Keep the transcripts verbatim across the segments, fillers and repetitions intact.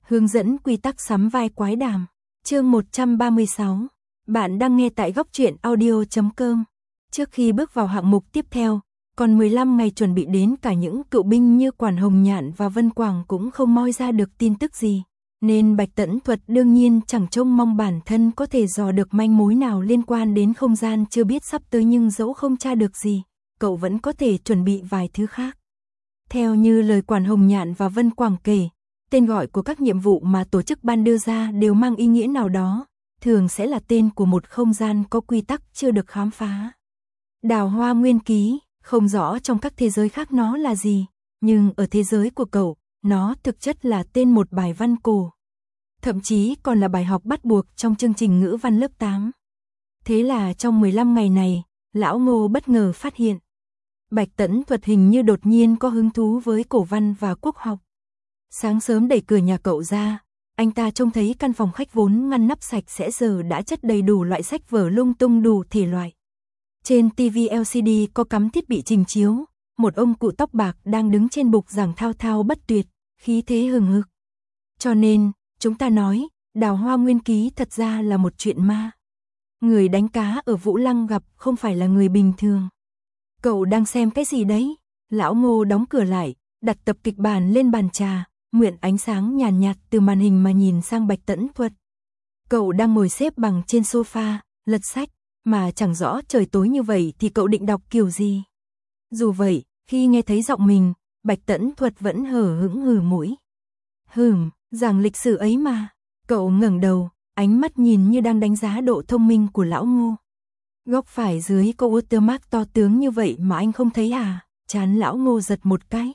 Hướng dẫn quy tắc sắm vai quái đàm. Chương một trăm ba mươi sáu. Bạn đang nghe tại góc truyện audio chấm com. Trước khi bước vào hạng mục tiếp theo, còn mười lăm ngày chuẩn bị đến cả những cựu binh như Quản Hồng Nhạn và Vân Quảng cũng không moi ra được tin tức gì. Nên Bạch Tẫn Thuật đương nhiên chẳng trông mong bản thân có thể dò được manh mối nào liên quan đến không gian chưa biết sắp tới, nhưng dẫu không tra được gì, cậu vẫn có thể chuẩn bị vài thứ khác. Theo như lời Quản Hồng Nhạn và Vân Quảng kể, tên gọi của các nhiệm vụ mà tổ chức ban đưa ra đều mang ý nghĩa nào đó, thường sẽ là tên của một không gian có quy tắc chưa được khám phá. Đào Hoa Nguyên Ký, không rõ trong các thế giới khác nó là gì, nhưng ở thế giới của cậu, nó thực chất là tên một bài văn cổ. Thậm chí còn là bài học bắt buộc trong chương trình ngữ văn lớp tám. Thế là trong mười lăm ngày này, Lão Ngô bất ngờ phát hiện Bạch Tẫn Thuật hình như đột nhiên có hứng thú với cổ văn và quốc học. Sáng sớm đẩy cửa nhà cậu ra, anh ta trông thấy căn phòng khách vốn ngăn nắp sạch sẽ giờ đã chất đầy đủ loại sách vở lung tung đủ thể loại. Trên ti vi lờ xê đê có cắm thiết bị trình chiếu, một ông cụ tóc bạc đang đứng trên bục giảng thao thao bất tuyệt, khí thế hừng hực. Cho nên, chúng ta nói, Đào Hoa Nguyên Ký thật ra là một chuyện ma. Người đánh cá ở Vũ Lăng gặp không phải là người bình thường. Cậu đang xem cái gì đấy? Lão Ngô đóng cửa lại, đặt tập kịch bản lên bàn trà, mượn ánh sáng nhàn nhạt, nhạt từ màn hình mà nhìn sang Bạch Tẫn Thuật. Cậu đang ngồi xếp bằng trên sofa, lật sách, mà chẳng rõ trời tối như vậy thì cậu định đọc kiểu gì. Dù vậy, khi nghe thấy giọng mình, Bạch Tẫn Thuật vẫn hở hững hừ mũi. Hừm, giảng lịch sử ấy mà. Cậu ngẩng đầu, ánh mắt nhìn như đang đánh giá độ thông minh của Lão Ngô. Góc phải dưới có watermark to tướng như vậy mà anh không thấy à? Trán Lão Ngô giật một cái.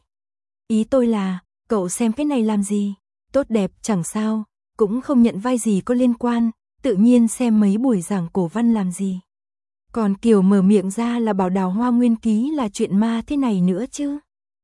Ý tôi là, cậu xem cái này làm gì? Tốt đẹp chẳng sao, cũng không nhận vai gì có liên quan, tự nhiên xem mấy buổi giảng cổ văn làm gì. Còn kiểu mở miệng ra là bảo Đào Hoa Nguyên Ký là chuyện ma thế này nữa chứ.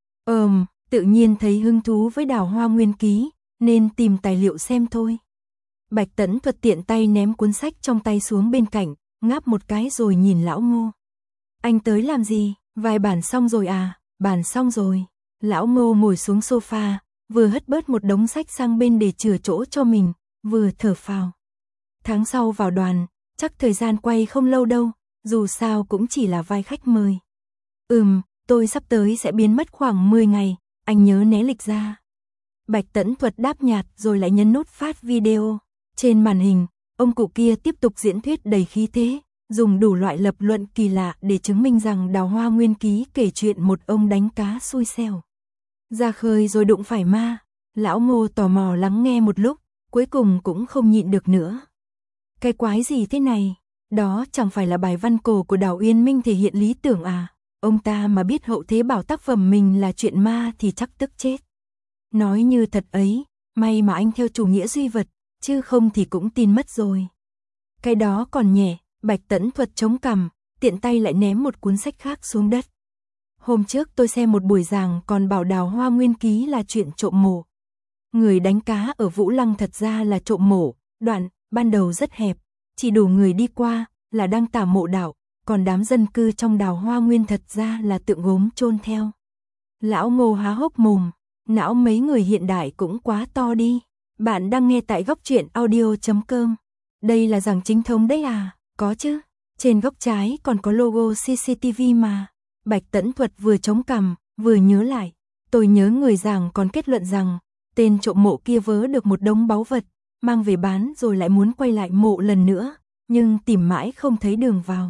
Ờm, tự nhiên thấy hứng thú với Đào Hoa Nguyên Ký, nên tìm tài liệu xem thôi. Bạch Tẫn Thuật tiện tay ném cuốn sách trong tay xuống bên cạnh, ngáp một cái rồi nhìn Lão Ngô. Anh tới làm gì? Vài bản xong rồi à? Bản xong rồi. Lão Ngô ngồi xuống sofa, vừa hất bớt một đống sách sang bên để chừa chỗ cho mình, vừa thở phào. Tháng sau vào đoàn, chắc thời gian quay không lâu đâu, dù sao cũng chỉ là vai khách mời. Ừm, tôi sắp tới sẽ biến mất khoảng mười ngày, anh nhớ né lịch ra. Bạch Tẫn Thuật đáp nhạt rồi lại nhấn nút phát video. Trên màn hình, ông cụ kia tiếp tục diễn thuyết đầy khí thế, dùng đủ loại lập luận kỳ lạ để chứng minh rằng Đào Hoa Nguyên Ký kể chuyện một ông đánh cá xui xẻo. Ra khơi rồi đụng phải ma. Lão Ngô tò mò lắng nghe một lúc, cuối cùng cũng không nhịn được nữa. Cái quái gì thế này? Đó chẳng phải là bài văn cổ của Đào Uyên Minh thể hiện lý tưởng à? Ông ta mà biết hậu thế bảo tác phẩm mình là chuyện ma thì chắc tức chết. Nói như thật ấy, may mà anh theo chủ nghĩa duy vật, chứ không thì cũng tin mất rồi. Cái đó còn nhẹ. Bạch Tẫn Thuật chống cằm, tiện tay lại ném một cuốn sách khác xuống đất. Hôm trước tôi xem một buổi giảng còn bảo Đào Hoa Nguyên Ký là chuyện trộm mộ. Người đánh cá ở Vũ Lăng thật ra là trộm mộ, đoạn, ban đầu rất hẹp, chỉ đủ người đi qua, là đang tả mộ đạo, còn đám dân cư trong Đào Hoa Nguyên thật ra là tượng gốm chôn theo. Lão Ngô há hốc mồm, não mấy người hiện đại cũng quá to đi. Bạn đang nghe tại góc truyện audio chấm com. Đây là giảng chính thống đấy à? Có chứ, trên góc trái còn có logo xê xê tê vê mà. Bạch Tẫn Thuật vừa chống cằm, vừa nhớ lại. Tôi nhớ người giảng còn kết luận rằng, tên trộm mộ kia vớ được một đống báu vật, mang về bán rồi lại muốn quay lại mộ lần nữa, nhưng tìm mãi không thấy đường vào.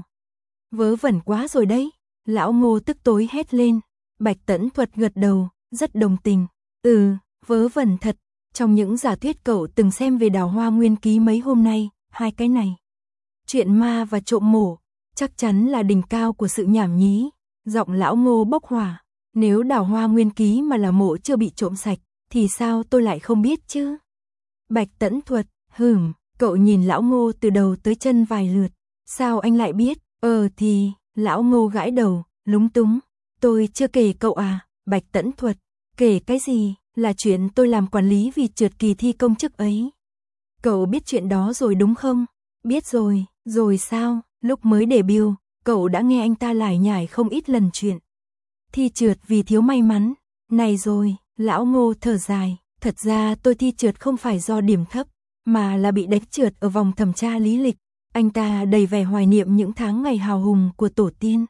Vớ vẩn quá rồi đấy. Lão Ngô tức tối hét lên. Bạch Tẫn Thuật gật đầu, rất đồng tình. Ừ, vớ vẩn thật. Trong những giả thuyết cậu từng xem về Đào Hoa Nguyên Ký mấy hôm nay, hai cái này, chuyện ma và trộm mộ, chắc chắn là đỉnh cao của sự nhảm nhí. Giọng Lão Ngô bốc hỏa. Nếu Đào Hoa Nguyên Ký mà là mộ chưa bị trộm sạch, thì sao tôi lại không biết chứ? Bạch Tẫn Thuật, hừm, cậu nhìn Lão Ngô từ đầu tới chân vài lượt. Sao anh lại biết? Ờ thì, Lão Ngô gãi đầu, lúng túng. Tôi chưa kể cậu à? Bạch Tẫn Thuật, kể cái gì? Là chuyện tôi làm quản lý vì trượt kỳ thi công chức ấy. Cậu biết chuyện đó rồi đúng không? Biết rồi, rồi sao? Lúc mới debut, cậu đã nghe anh ta lải nhải không ít lần chuyện thi trượt vì thiếu may mắn. Này rồi, Lão Ngô thở dài, Thật ra tôi thi trượt không phải do điểm thấp, mà là bị đánh trượt ở vòng thẩm tra lý lịch. Anh ta đầy vẻ hoài niệm những tháng ngày hào hùng của tổ tiên.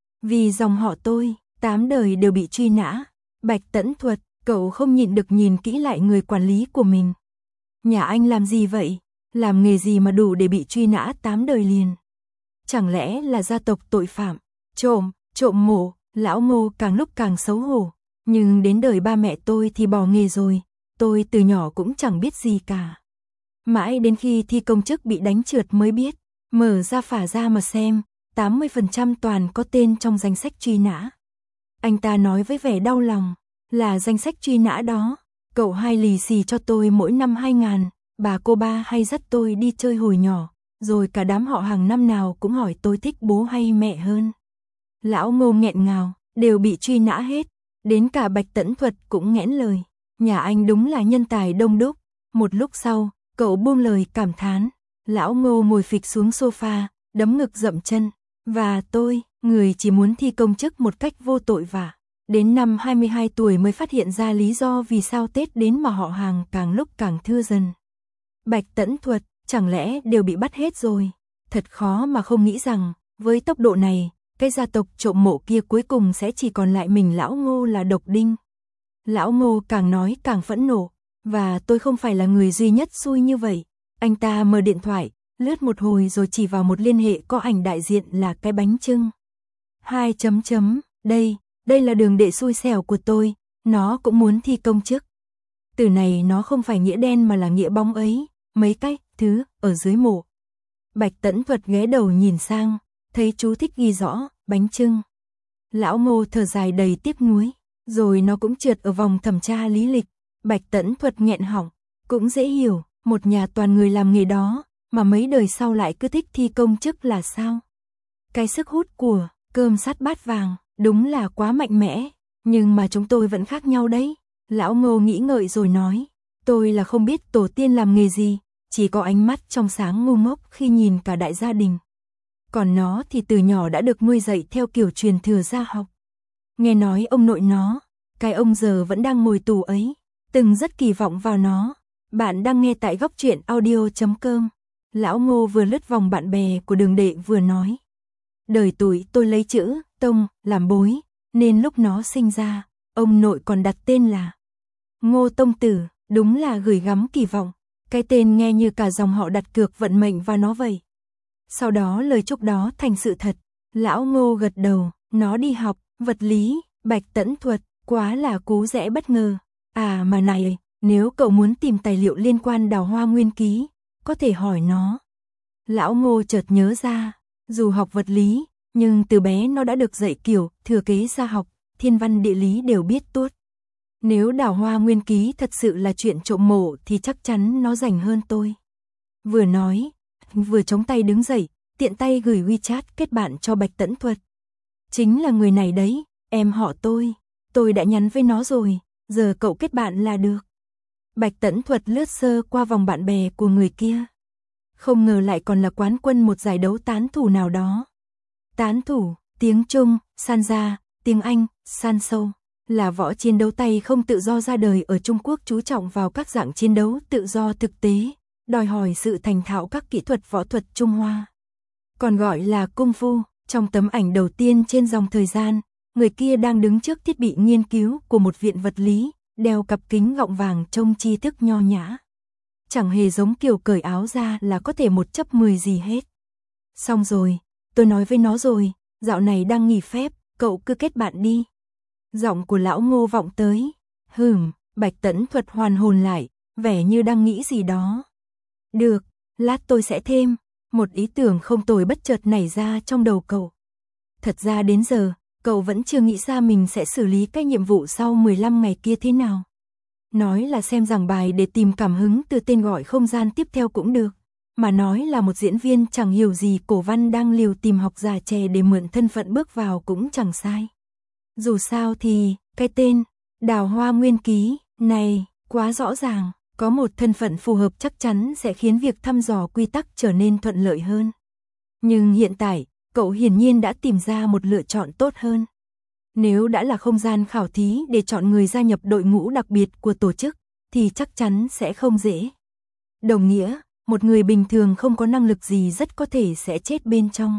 Vì dòng họ tôi, tám đời đều bị truy nã. Bạch Tẫn Thuật, cậu không nhịn được nhìn kỹ lại người quản lý của mình. Nhà anh làm gì vậy? Làm nghề gì mà đủ để bị truy nã tám đời liền? Chẳng lẽ là gia tộc tội phạm? Trộm, trộm mộ, lão Ngô càng lúc càng xấu hổ. Nhưng đến đời ba mẹ tôi thì bỏ nghề rồi. Tôi từ nhỏ cũng chẳng biết gì cả. Mãi đến khi thi công chức bị đánh trượt mới biết. Mở ra phả ra mà xem, tám mươi phần trăm toàn có tên trong danh sách truy nã. Anh ta nói với vẻ đau lòng, là danh sách truy nã đó. Cậu hai lì xì cho tôi mỗi năm hai ngàn, bà cô ba hay dắt tôi đi chơi hồi nhỏ, rồi cả đám họ hàng năm nào cũng hỏi tôi thích bố hay mẹ hơn. Lão Ngô nghẹn ngào, đều bị truy nã hết, đến cả Bạch Tẫn Thuật cũng nghẽn lời. Nhà anh đúng là nhân tài đông đúc. Một lúc sau, cậu buông lời cảm thán. Lão Ngô ngồi phịch xuống sofa, đấm ngực dậm chân. Và tôi, người chỉ muốn thi công chức một cách vô tội vạ. Đến năm hai mươi hai tuổi mới phát hiện ra lý do vì sao Tết đến mà họ hàng càng lúc càng thưa dần. Bạch Tẫn Thuật, chẳng lẽ đều bị bắt hết rồi? Thật khó mà không nghĩ rằng, với tốc độ này, cái gia tộc trộm mộ kia cuối cùng sẽ chỉ còn lại mình lão Ngô là độc đinh. Lão Ngô càng nói càng phẫn nộ, và tôi không phải là người duy nhất xui như vậy. Anh ta mở điện thoại, lướt một hồi rồi chỉ vào một liên hệ có ảnh đại diện là cái bánh chưng. Hai chấm chấm, đây, đây là đường đệ xui xẻo của tôi, nó cũng muốn thi công chức. Từ này nó không phải nghĩa đen mà là nghĩa bóng ấy, mấy cái, thứ, ở dưới mộ. Bạch Tẫn Thuật ghé đầu nhìn sang, thấy chú thích ghi rõ, bánh chưng. Lão Ngô thở dài đầy tiếc nuối, rồi nó cũng trượt ở vòng thẩm tra lý lịch. Bạch Tẫn Thuật nghẹn họng, cũng dễ hiểu, một nhà toàn người làm nghề đó, mà mấy đời sau lại cứ thích thi công chức là sao? Cái sức hút của cơm sắt bát vàng, đúng là quá mạnh mẽ, nhưng mà chúng tôi vẫn khác nhau đấy. Lão Ngô nghĩ ngợi rồi nói, tôi là không biết tổ tiên làm nghề gì, chỉ có ánh mắt trong sáng ngu ngốc khi nhìn cả đại gia đình. Còn nó thì từ nhỏ đã được nuôi dạy theo kiểu truyền thừa gia học. Nghe nói ông nội nó, cái ông giờ vẫn đang ngồi tù ấy, từng rất kỳ vọng vào nó. Bạn đang nghe tại góc truyện audio chấm com. Lão Ngô vừa lướt vòng bạn bè của đường đệ vừa nói. Đời tuổi tôi lấy chữ Tông làm bối, nên lúc nó sinh ra, ông nội còn đặt tên là Ngô Tông Tử, đúng là gửi gắm kỳ vọng. Cái tên nghe như cả dòng họ đặt cược vận mệnh vào nó vậy. Sau đó lời chúc đó thành sự thật. Lão Ngô gật đầu, nó đi học vật lý, Bạch Tẫn Thuật, quá là cú rẽ bất ngờ. À mà này, nếu cậu muốn tìm tài liệu liên quan Đào Hoa Nguyên Ký, có thể hỏi nó. Lão Ngô chợt nhớ ra, dù học vật lý, nhưng từ bé nó đã được dạy kiểu thừa kế gia học, thiên văn địa lý đều biết tuốt. Nếu Đào Hoa Nguyên Ký thật sự là chuyện trộm mộ thì chắc chắn nó rành hơn tôi. Vừa nói, vừa chống tay đứng dậy, tiện tay gửi WeChat kết bạn cho Bạch Tẫn Thuật. Chính là người này đấy, em họ tôi, tôi đã nhắn với nó rồi, giờ cậu kết bạn là được. Bạch Tẫn Thuật lướt sơ qua vòng bạn bè của người kia. Không ngờ lại còn là quán quân một giải đấu tán thủ nào đó. Tán thủ, tiếng Trung, san ra, tiếng Anh, san sâu, là võ chiến đấu tay không tự do ra đời ở Trung Quốc, chú trọng vào các dạng chiến đấu tự do thực tế, đòi hỏi sự thành thạo các kỹ thuật võ thuật Trung Hoa. Còn gọi là Cung Phu, trong tấm ảnh đầu tiên trên dòng thời gian, người kia đang đứng trước thiết bị nghiên cứu của một viện vật lý, đeo cặp kính gọng vàng trông tri thức nho nhã. Chẳng hề giống kiểu cởi áo ra là có thể một chấp mười gì hết. Xong rồi, tôi nói với nó rồi, dạo này đang nghỉ phép, cậu cứ kết bạn đi. Giọng của lão Ngô vọng tới. Hừm, Bạch Tẫn Thuật hoàn hồn lại, vẻ như đang nghĩ gì đó. Được, lát tôi sẽ thêm. Một ý tưởng không tồi bất chợt nảy ra trong đầu cậu. Thật ra đến giờ, cậu vẫn chưa nghĩ ra mình sẽ xử lý cái nhiệm vụ sau mười lăm ngày kia thế nào. Nói là xem giảng bài để tìm cảm hứng từ tên gọi không gian tiếp theo cũng được. Mà nói là một diễn viên chẳng hiểu gì cổ văn đang liều tìm học giả trẻ để mượn thân phận bước vào cũng chẳng sai. Dù sao thì, cái tên, Đào Hoa Nguyên Ký, này, quá rõ ràng, có một thân phận phù hợp chắc chắn sẽ khiến việc thăm dò quy tắc trở nên thuận lợi hơn. Nhưng hiện tại, cậu hiển nhiên đã tìm ra một lựa chọn tốt hơn. Nếu đã là không gian khảo thí để chọn người gia nhập đội ngũ đặc biệt của tổ chức, thì chắc chắn sẽ không dễ. Đồng nghĩa, một người bình thường không có năng lực gì rất có thể sẽ chết bên trong.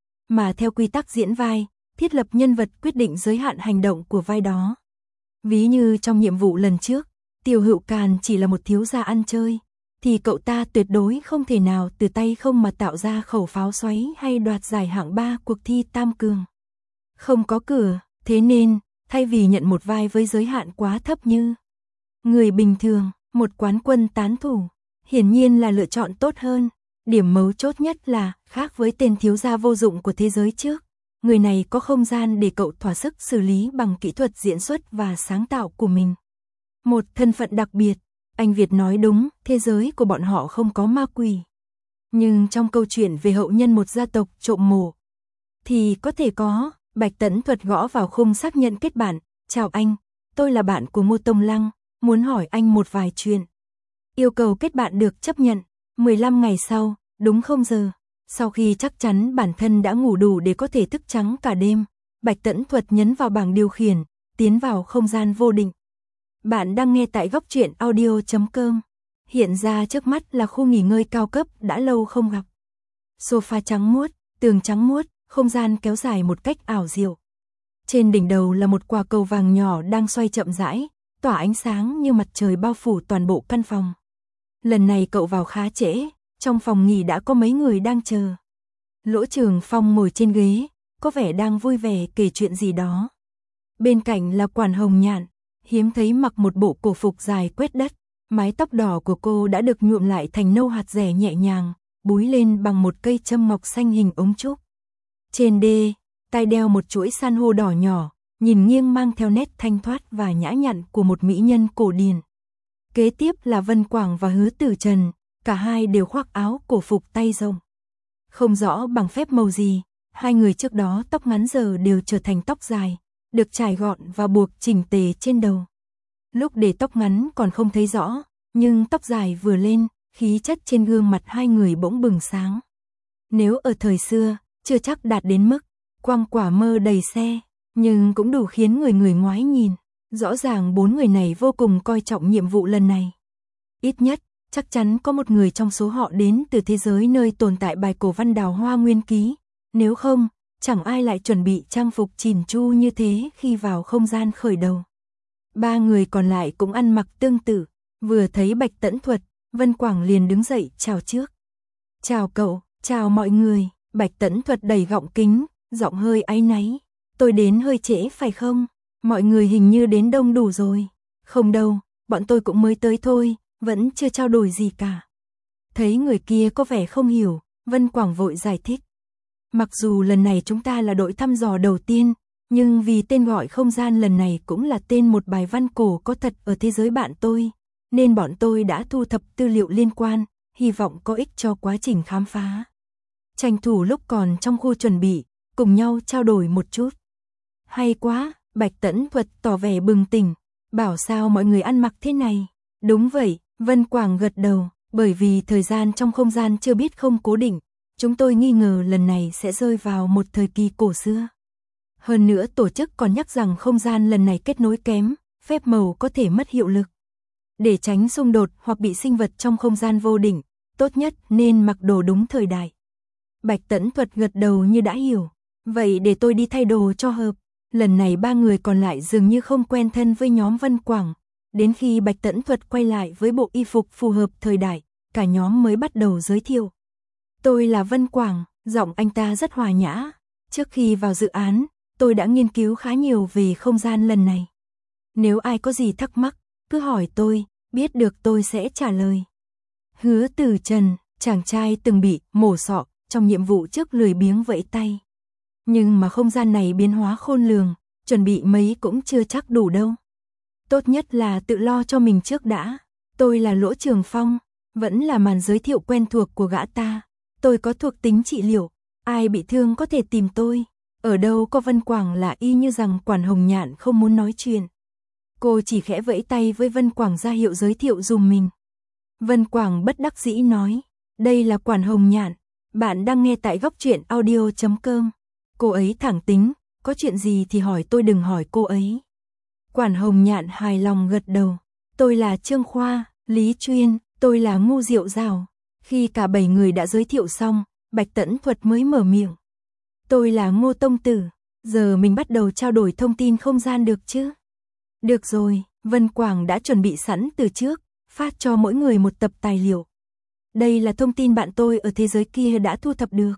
Mà theo quy tắc diễn vai, thiết lập nhân vật quyết định giới hạn hành động của vai đó. Ví như trong nhiệm vụ lần trước, Tiêu Hữu Càn chỉ là một thiếu gia ăn chơi, thì cậu ta tuyệt đối không thể nào từ tay không mà tạo ra khẩu pháo xoáy hay đoạt giải hạng ba cuộc thi tam cường. Không có cửa, thế nên, thay vì nhận một vai với giới hạn quá thấp như người bình thường, một quán quân tán thủ, hiển nhiên là lựa chọn tốt hơn. Điểm mấu chốt nhất là, khác với tên thiếu gia vô dụng của thế giới trước, người này có không gian để cậu thỏa sức xử lý bằng kỹ thuật diễn xuất và sáng tạo của mình. Một thân phận đặc biệt, anh Việt nói đúng, thế giới của bọn họ không có ma quỷ. Nhưng trong câu chuyện về hậu nhân một gia tộc trộm mộ, thì có thể có. Bạch Tẫn Thuật gõ vào khung xác nhận kết bạn. Chào anh, tôi là bạn của Ngô Tông Lăng, muốn hỏi anh một vài chuyện. Yêu cầu kết bạn được chấp nhận. mười lăm ngày sau, đúng không giờ, sau khi chắc chắn bản thân đã ngủ đủ để có thể thức trắng cả đêm, Bạch Tẫn Thuật nhấn vào bảng điều khiển, tiến vào không gian vô định. Bạn đang nghe tại góc truyện audio chấm com. Hiện ra trước mắt là khu nghỉ ngơi cao cấp đã lâu không gặp. Sofa trắng muốt, tường trắng muốt, không gian kéo dài một cách ảo diệu. Trên đỉnh đầu là một quả cầu vàng nhỏ đang xoay chậm rãi, tỏa ánh sáng như mặt trời bao phủ toàn bộ căn phòng. Lần này cậu vào khá trễ, trong phòng nghỉ đã có mấy người đang chờ. Lỗ Trường Phong ngồi trên ghế, có vẻ đang vui vẻ kể chuyện gì đó. Bên cạnh là Quản Hồng Nhạn, hiếm thấy mặc một bộ cổ phục dài quét đất, mái tóc đỏ của cô đã được nhuộm lại thành nâu hạt rẻ nhẹ nhàng, búi lên bằng một cây châm ngọc xanh hình ống trúc. Trên đê, tai đeo một chuỗi san hô đỏ nhỏ, nhìn nghiêng mang theo nét thanh thoát và nhã nhặn của một mỹ nhân cổ điển. Kế tiếp là Vân Quảng và Hứa Tử Trần, cả hai đều khoác áo cổ phục tay rộng. Không rõ bằng phép màu gì, hai người trước đó tóc ngắn giờ đều trở thành tóc dài, được trải gọn và buộc chỉnh tề trên đầu. Lúc để tóc ngắn còn không thấy rõ, nhưng tóc dài vừa lên, khí chất trên gương mặt hai người bỗng bừng sáng. Nếu ở thời xưa, chưa chắc đạt đến mức quăng quả mơ đầy xe, nhưng cũng đủ khiến người người ngoái nhìn. Rõ ràng bốn người này vô cùng coi trọng nhiệm vụ lần này. Ít nhất, chắc chắn có một người trong số họ đến từ thế giới nơi tồn tại bài cổ văn Đào Hoa Nguyên Ký. Nếu không, chẳng ai lại chuẩn bị trang phục chỉn chu như thế khi vào không gian khởi đầu. Ba người còn lại cũng ăn mặc tương tự. Vừa thấy Bạch Tẫn Thuật, Vân Quảng liền đứng dậy chào trước. Chào cậu, chào mọi người. Bạch Tẫn Thuật đẩy gọng kính, giọng hơi áy náy. Tôi đến hơi trễ phải không? Mọi người hình như đến đông đủ rồi. Không đâu, bọn tôi cũng mới tới thôi, vẫn chưa trao đổi gì cả. Thấy người kia có vẻ không hiểu, Vân Quảng vội giải thích. Mặc dù lần này chúng ta là đội thăm dò đầu tiên, nhưng vì tên gọi không gian lần này cũng là tên một bài văn cổ có thật ở thế giới bạn tôi, nên bọn tôi đã thu thập tư liệu liên quan, hy vọng có ích cho quá trình khám phá. Tranh thủ lúc còn trong khu chuẩn bị, cùng nhau trao đổi một chút. Hay quá, Bạch Tẫn Thuật tỏ vẻ bừng tỉnh, bảo sao mọi người ăn mặc thế này. Đúng vậy, Vân Quảng gật đầu, bởi vì thời gian trong không gian chưa biết không cố định, chúng tôi nghi ngờ lần này sẽ rơi vào một thời kỳ cổ xưa. Hơn nữa tổ chức còn nhắc rằng không gian lần này kết nối kém, phép màu có thể mất hiệu lực. Để tránh xung đột hoặc bị sinh vật trong không gian vô định, tốt nhất nên mặc đồ đúng thời đại. Bạch Tẫn Thuật gật đầu như đã hiểu, vậy để tôi đi thay đồ cho hợp. Lần này ba người còn lại dường như không quen thân với nhóm Vân Quảng. Đến khi Bạch Tẫn Thuật quay lại với bộ y phục phù hợp thời đại, cả nhóm mới bắt đầu giới thiệu. Tôi là Vân Quảng, giọng anh ta rất hòa nhã. Trước khi vào dự án, tôi đã nghiên cứu khá nhiều về không gian lần này. Nếu ai có gì thắc mắc, cứ hỏi tôi, biết được tôi sẽ trả lời. Hứa Tử Trần, chàng trai từng bị mổ sọ trong nhiệm vụ trước lười biếng vẫy tay. Nhưng mà không gian này biến hóa khôn lường, chuẩn bị mấy cũng chưa chắc đủ đâu. Tốt nhất là tự lo cho mình trước đã. Tôi là Lỗ Trường Phong, vẫn là màn giới thiệu quen thuộc của gã ta. Tôi có thuộc tính trị liệu, ai bị thương có thể tìm tôi. Ở đâu có Vân Quảng là y như rằng Quản Hồng Nhạn không muốn nói chuyện. Cô chỉ khẽ vẫy tay với Vân Quảng ra hiệu giới thiệu dùm mình. Vân Quảng bất đắc dĩ nói, đây là Quản Hồng Nhạn, bạn đang nghe tại góc truyện audio chấm com. Cô ấy thẳng tính, có chuyện gì thì hỏi tôi đừng hỏi cô ấy. Quản Hồng Nhạn hài lòng gật đầu, tôi là Trương Khoa, Lý Chuyên, tôi là Ngu Diệu Giảo. Khi cả bảy người đã giới thiệu xong, Bạch Tẫn Thuật mới mở miệng. Tôi là Ngô Tông Tử, giờ mình bắt đầu trao đổi thông tin không gian được chứ? Được rồi, Vân Quảng đã chuẩn bị sẵn từ trước, phát cho mỗi người một tập tài liệu. Đây là thông tin bạn tôi ở thế giới kia đã thu thập được,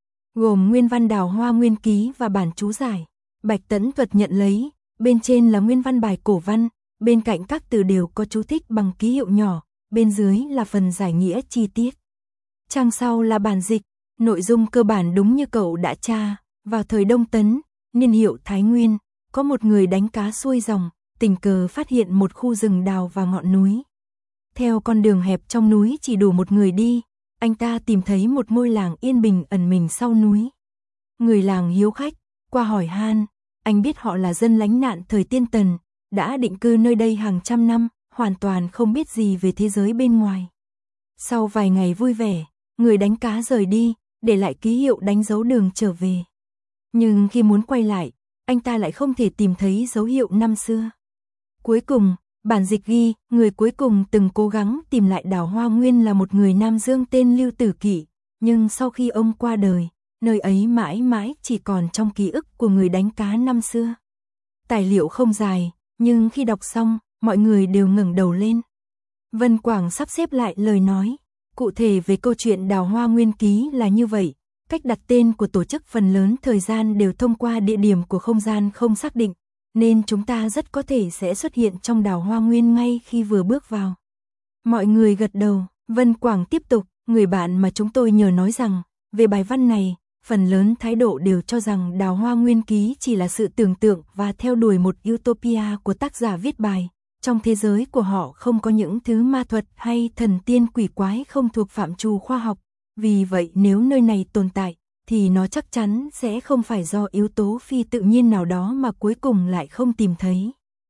gồm nguyên văn Đào Hoa Nguyên Ký và bản chú giải. Bạch Tẫn Thuật nhận lấy, bên trên là nguyên văn bài cổ văn, bên cạnh các từ đều có chú thích bằng ký hiệu nhỏ, bên dưới là phần giải nghĩa chi tiết. Trang sau là bản dịch, nội dung cơ bản đúng như cậu đã tra. Vào thời Đông Tấn, niên hiệu Thái Nguyên, có một người đánh cá xuôi dòng, tình cờ phát hiện một khu rừng đào và ngọn núi. Theo con đường hẹp trong núi chỉ đủ một người đi, anh ta tìm thấy một ngôi làng yên bình ẩn mình sau núi. Người làng hiếu khách, qua hỏi han, anh biết họ là dân lánh nạn thời Tiên Tần, đã định cư nơi đây hàng trăm năm, hoàn toàn không biết gì về thế giới bên ngoài. Sau vài ngày vui vẻ, người đánh cá rời đi, để lại ký hiệu đánh dấu đường trở về. Nhưng khi muốn quay lại, anh ta lại không thể tìm thấy dấu hiệu năm xưa. Cuối cùng, bản dịch ghi, người cuối cùng từng cố gắng tìm lại Đào Hoa Nguyên là một người Nam Dương tên Lưu Tử Kỵ, nhưng sau khi ông qua đời, nơi ấy mãi mãi chỉ còn trong ký ức của người đánh cá năm xưa. Tài liệu không dài, nhưng khi đọc xong, mọi người đều ngẩng đầu lên. Vân Quảng sắp xếp lại lời nói. Cụ thể về câu chuyện Đào Hoa Nguyên Ký là như vậy, cách đặt tên của tổ chức phần lớn thời gian đều thông qua địa điểm của không gian không xác định, nên chúng ta rất có thể sẽ xuất hiện trong Đào Hoa Nguyên ngay khi vừa bước vào. Mọi người gật đầu, Vân Quảng tiếp tục, người bạn mà chúng tôi nhờ nói rằng, về bài văn này, phần lớn thái độ đều cho rằng Đào Hoa Nguyên Ký chỉ là sự tưởng tượng và theo đuổi một utopia của tác giả viết bài. Trong thế giới của họ không có những thứ ma thuật hay thần tiên quỷ quái không thuộc phạm trù khoa học, vì vậy nếu nơi này tồn tại, thì nó chắc chắn sẽ không phải do yếu tố phi tự nhiên nào đó mà cuối cùng lại không tìm thấy.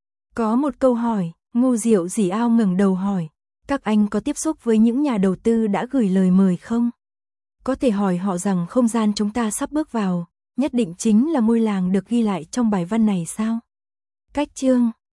Có một câu hỏi, Ngu Diệu Dỉ Ao ngẩng đầu hỏi, các anh có tiếp xúc với những nhà đầu tư đã gửi lời mời không? Có thể hỏi họ rằng không gian chúng ta sắp bước vào, nhất định chính là ngôi làng được ghi lại trong bài văn này sao? Cách chương